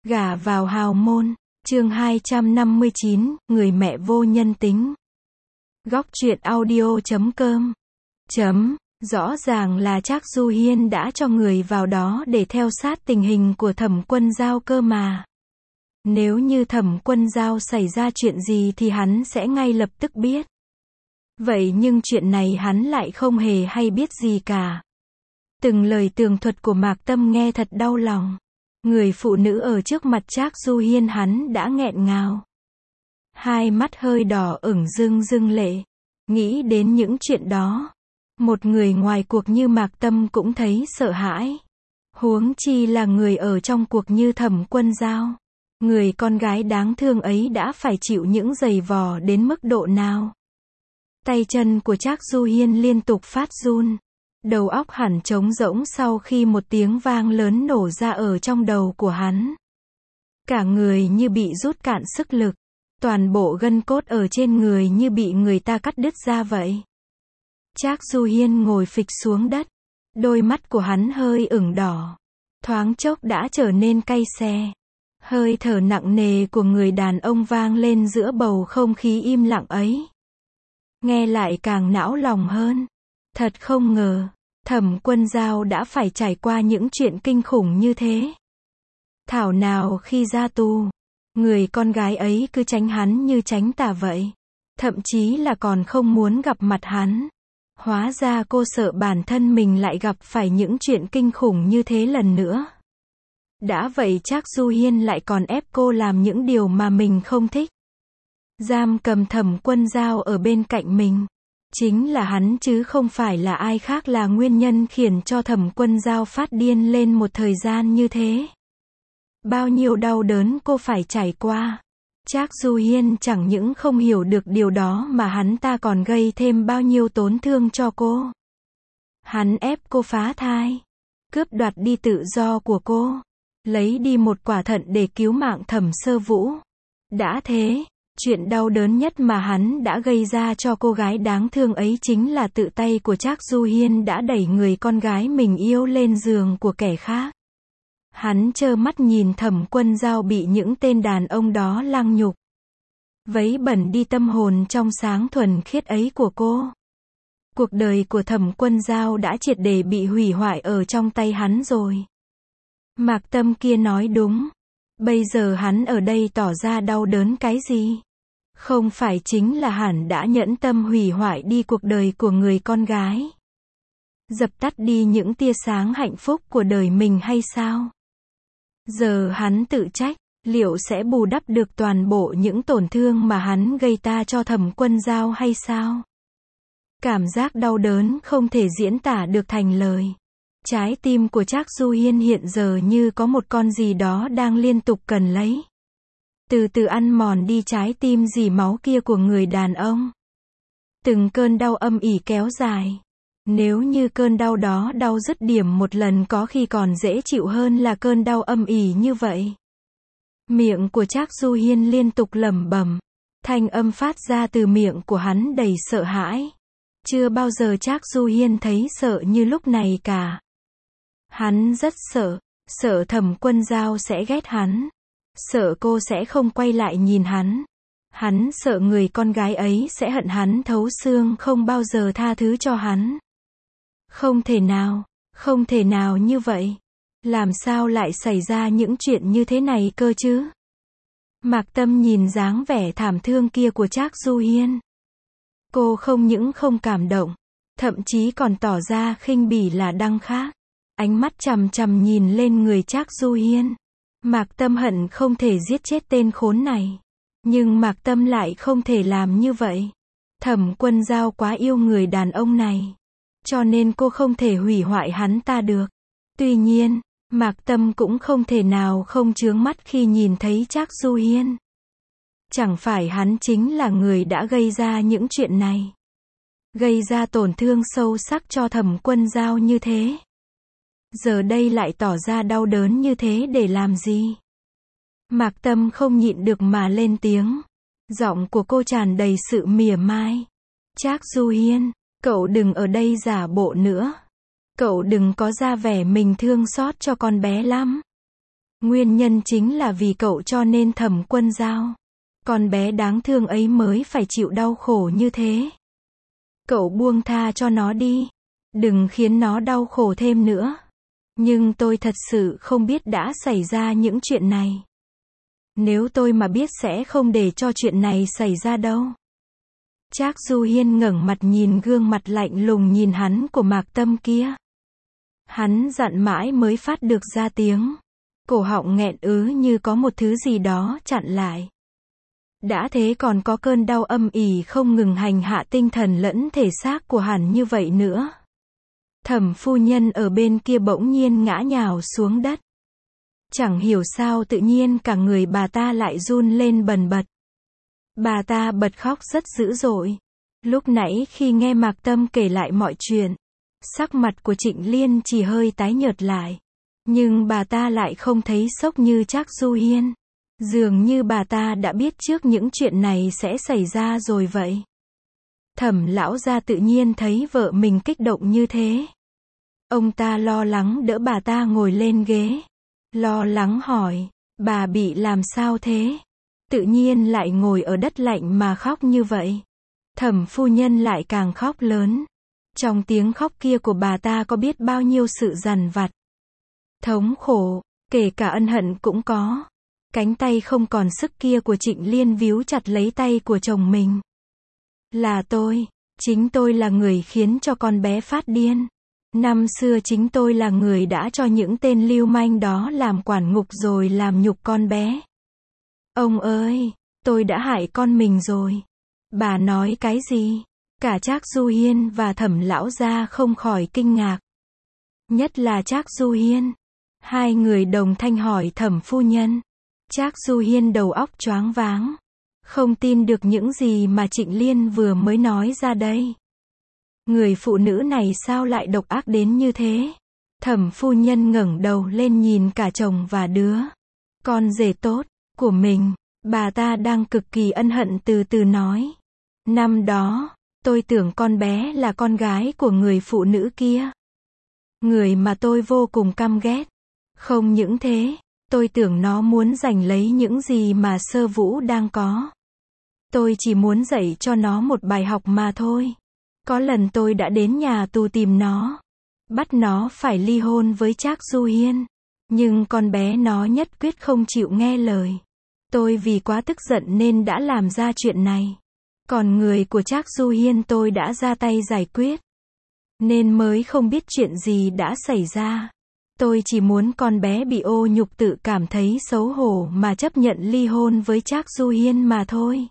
Gả vào hào môn, chương 259, người mẹ vô nhân tính. Góc truyện audio.com. Rõ ràng là Trác Du Hiên đã cho người vào đó để theo sát tình hình của Thẩm Quân Dao cơ mà. Nếu như Thẩm Quân Dao xảy ra chuyện gì thì hắn sẽ ngay lập tức biết. Vậy nhưng chuyện này hắn lại không hề hay biết gì cả. Từng lời tường thuật của Mạc Tâm nghe thật đau lòng. Người phụ nữ ở trước mặt Trác Du Hiên hắn đã nghẹn ngào. Hai mắt hơi đỏ ửng rưng lệ. Nghĩ đến những chuyện đó. Một người ngoài cuộc như Mạc Tâm cũng thấy sợ hãi. Huống chi là người ở trong cuộc như Thẩm Quân Dao. Người con gái đáng thương ấy đã phải chịu những giày vò đến mức độ nào. Tay chân của Trác Du Hiên liên tục phát run. Đầu óc hẳn trống rỗng sau khi một tiếng vang lớn nổ ra ở trong đầu của hắn. Cả người như bị rút cạn sức lực. Toàn bộ gân cốt ở trên người như bị người ta cắt đứt ra vậy. Trác Du Hiên ngồi phịch xuống đất. Đôi mắt của hắn hơi ửng đỏ. Thoáng chốc đã trở nên cay xè. Hơi thở nặng nề của người đàn ông vang lên giữa bầu không khí im lặng ấy. Nghe lại càng não lòng hơn. Thật không ngờ, Thẩm Quân Dao đã phải trải qua những chuyện kinh khủng như thế. Thảo nào khi ra tù, người con gái ấy cứ tránh hắn như tránh tà vậy. Thậm chí là còn không muốn gặp mặt hắn. Hóa ra cô sợ bản thân mình lại gặp phải những chuyện kinh khủng như thế lần nữa. Đã vậy Trác Du Hiên lại còn ép cô làm những điều mà mình không thích. Giam cầm Thẩm Quân Dao ở bên cạnh mình. Chính là hắn chứ không phải là ai khác là nguyên nhân khiến cho Thẩm Quân Dao phát điên lên một thời gian như thế. Bao nhiêu đau đớn cô phải trải qua. Trác Du Hiên chẳng những không hiểu được điều đó mà hắn ta còn gây thêm bao nhiêu tổn thương cho cô. Hắn ép cô phá thai. Cướp đoạt đi tự do của cô. Lấy đi một quả thận để cứu mạng Thẩm Sơ Vũ. Đã thế, chuyện đau đớn nhất mà hắn đã gây ra cho cô gái đáng thương ấy chính là tự tay của Trác Du Hiên đã đẩy người con gái mình yêu lên giường của kẻ khác. Hắn trơ mắt nhìn Thẩm Quân Dao bị những tên đàn ông đó lăng nhục. Vấy bẩn đi tâm hồn trong sáng thuần khiết ấy của cô. Cuộc đời của Thẩm Quân Dao đã triệt để bị hủy hoại ở trong tay hắn rồi. Mạc Tâm kia nói đúng. Bây giờ hắn ở đây tỏ ra đau đớn cái gì? Không phải chính là hắn đã nhẫn tâm hủy hoại đi cuộc đời của người con gái. Dập tắt đi những tia sáng hạnh phúc của đời mình hay sao? Giờ hắn tự trách, liệu sẽ bù đắp được toàn bộ những tổn thương mà hắn gây ta cho Thẩm Quân Dao hay sao? Cảm giác đau đớn không thể diễn tả được thành lời. Trái tim của Trác Du Hiên hiện giờ như có một con gì đó đang liên tục cần lấy. Từ từ ăn mòn đi trái tim dì máu kia của người đàn ông. Từng cơn đau âm ỉ kéo dài. Nếu như cơn đau đó đau dứt điểm một lần có khi còn dễ chịu hơn là cơn đau âm ỉ như vậy. Miệng của Trác Du Hiên liên tục lẩm bẩm. Thanh âm phát ra từ miệng của hắn đầy sợ hãi. Chưa bao giờ Trác Du Hiên thấy sợ như lúc này cả. Hắn rất sợ. Sợ Thẩm Quân Dao sẽ ghét hắn. Sợ cô sẽ không quay lại nhìn hắn. Hắn sợ người con gái ấy sẽ hận hắn thấu xương không bao giờ tha thứ cho hắn. Không thể nào như vậy. Làm sao lại xảy ra những chuyện như thế này cơ chứ? Mạc Tâm nhìn dáng vẻ thảm thương kia của Trác Du Hiên. Cô không những không cảm động, thậm chí còn tỏ ra khinh bỉ là đăng khác. Ánh mắt chằm chằm nhìn lên người Trác Du Hiên. Mạc Tâm hận không thể giết chết tên khốn này. Nhưng Mạc Tâm lại không thể làm như vậy. Thẩm Quân Dao quá yêu người đàn ông này. Cho nên cô không thể hủy hoại hắn ta được. Tuy nhiên, Mạc Tâm cũng không thể nào không chướng mắt khi nhìn thấy Trác Du Hiên. Chẳng phải hắn chính là người đã gây ra những chuyện này. Gây ra tổn thương sâu sắc cho Thẩm Quân Dao như thế. Giờ đây lại tỏ ra đau đớn như thế để làm gì? Mạc Tâm không nhịn được mà lên tiếng. Giọng của cô tràn đầy sự mỉa mai. Trác Du Hiên, cậu đừng ở đây giả bộ nữa. Cậu đừng có ra vẻ mình thương xót cho con bé lắm. Nguyên nhân chính là vì cậu cho nên Thẩm Quân Dao. Con bé đáng thương ấy mới phải chịu đau khổ như thế. Cậu buông tha cho nó đi. Đừng khiến nó đau khổ thêm nữa. Nhưng tôi thật sự không biết đã xảy ra những chuyện này. Nếu tôi mà biết sẽ không để cho chuyện này xảy ra đâu. Trác Du Hiên ngẩng mặt nhìn gương mặt lạnh lùng nhìn hắn của Mạc Tâm kia. Hắn dặn mãi mới phát được ra tiếng. Cổ họng nghẹn ứ như có một thứ gì đó chặn lại. Đã thế còn có cơn đau âm ỉ không ngừng hành hạ tinh thần lẫn thể xác của hắn như vậy nữa. Thẩm phu nhân ở bên kia bỗng nhiên ngã nhào xuống đất. Chẳng hiểu sao tự nhiên cả người bà ta lại run lên bần bật. Bà ta bật khóc rất dữ dội. Lúc nãy khi nghe Mạc Tâm kể lại mọi chuyện, sắc mặt của Trịnh Liên chỉ hơi tái nhợt lại. Nhưng bà ta lại không thấy sốc như Trác Du Hiên. Dường như bà ta đã biết trước những chuyện này sẽ xảy ra rồi vậy. Thẩm lão gia tự nhiên thấy vợ mình kích động như thế. Ông ta lo lắng đỡ bà ta ngồi lên ghế. Lo lắng hỏi, bà bị làm sao thế? Tự nhiên lại ngồi ở đất lạnh mà khóc như vậy. Thẩm phu nhân lại càng khóc lớn. Trong tiếng khóc kia của bà ta có biết bao nhiêu sự dằn vặt. Thống khổ, kể cả ân hận cũng có. Cánh tay không còn sức kia của Trịnh Liên víu chặt lấy tay của chồng mình. Là tôi, chính tôi là người khiến cho con bé phát điên. Năm xưa chính tôi là người đã cho những tên lưu manh đó làm quản ngục rồi làm nhục con bé. Ông ơi, tôi đã hại con mình rồi. Bà nói cái gì? Cả Trác Du Hiên và Thẩm lão gia không khỏi kinh ngạc. Nhất là Trác Du Hiên. Hai người đồng thanh hỏi Thẩm phu nhân. Trác Du Hiên đầu óc choáng váng. Không tin được những gì mà Trịnh Liên vừa mới nói ra đây. Người phụ nữ này sao lại độc ác đến như thế? Thẩm phu nhân ngẩng đầu lên nhìn cả chồng và đứa con rể tốt của mình. Bà ta đang cực kỳ ân hận từ từ nói. Năm đó, tôi tưởng con bé là con gái của người phụ nữ kia. Người mà tôi vô cùng căm ghét. Không những thế, tôi tưởng nó muốn giành lấy những gì mà Sơ Vũ đang có. Tôi chỉ muốn dạy cho nó một bài học mà thôi. Có lần tôi đã đến nhà tù tìm nó. Bắt nó phải ly hôn với Trác Du Hiên. Nhưng con bé nó nhất quyết không chịu nghe lời. Tôi vì quá tức giận nên đã làm ra chuyện này. Còn người của Trác Du Hiên tôi đã ra tay giải quyết. Nên mới không biết chuyện gì đã xảy ra. Tôi chỉ muốn con bé bị ô nhục tự cảm thấy xấu hổ mà chấp nhận ly hôn với Trác Du Hiên mà thôi.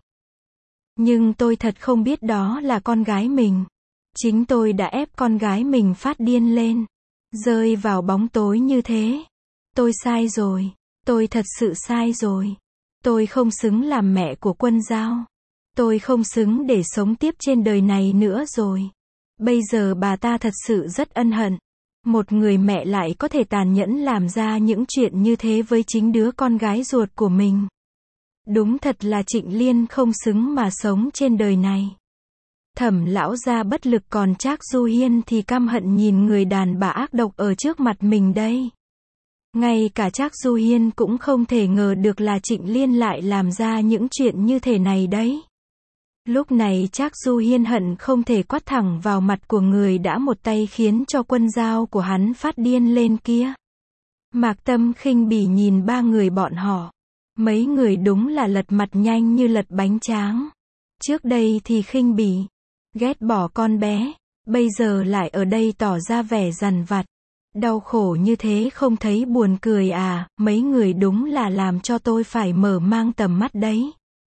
Nhưng tôi thật không biết đó là con gái mình. Chính tôi đã ép con gái mình phát điên lên. Rơi vào bóng tối như thế. Tôi sai rồi. Tôi thật sự sai rồi. Tôi không xứng làm mẹ của Quân Dao. Tôi không xứng để sống tiếp trên đời này nữa rồi. Bây giờ bà ta thật sự rất ân hận. Một người mẹ lại có thể tàn nhẫn làm ra những chuyện như thế với chính đứa con gái ruột của mình. Đúng thật là Trịnh Liên không xứng mà sống trên đời này. Thẩm lão gia bất lực còn Trác Du Hiên thì căm hận nhìn người đàn bà ác độc ở trước mặt mình đây. Ngay cả Trác Du Hiên cũng không thể ngờ được là Trịnh Liên lại làm ra những chuyện như thế này đấy. Lúc này Trác Du Hiên hận không thể quát thẳng vào mặt của người đã một tay khiến cho Quân Dao của hắn phát điên lên kia. Mạc Tâm khinh bỉ nhìn ba người bọn họ. Mấy người đúng là lật mặt nhanh như lật bánh tráng. Trước đây thì khinh bỉ, ghét bỏ con bé, bây giờ lại ở đây tỏ ra vẻ dằn vặt. Đau khổ như thế không thấy buồn cười à, mấy người đúng là làm cho tôi phải mở mang tầm mắt đấy.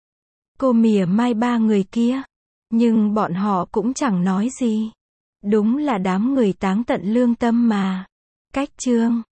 Cô mỉa mai ba người kia, nhưng bọn họ cũng chẳng nói gì. Đúng là đám người táng tận lương tâm mà. Cách chương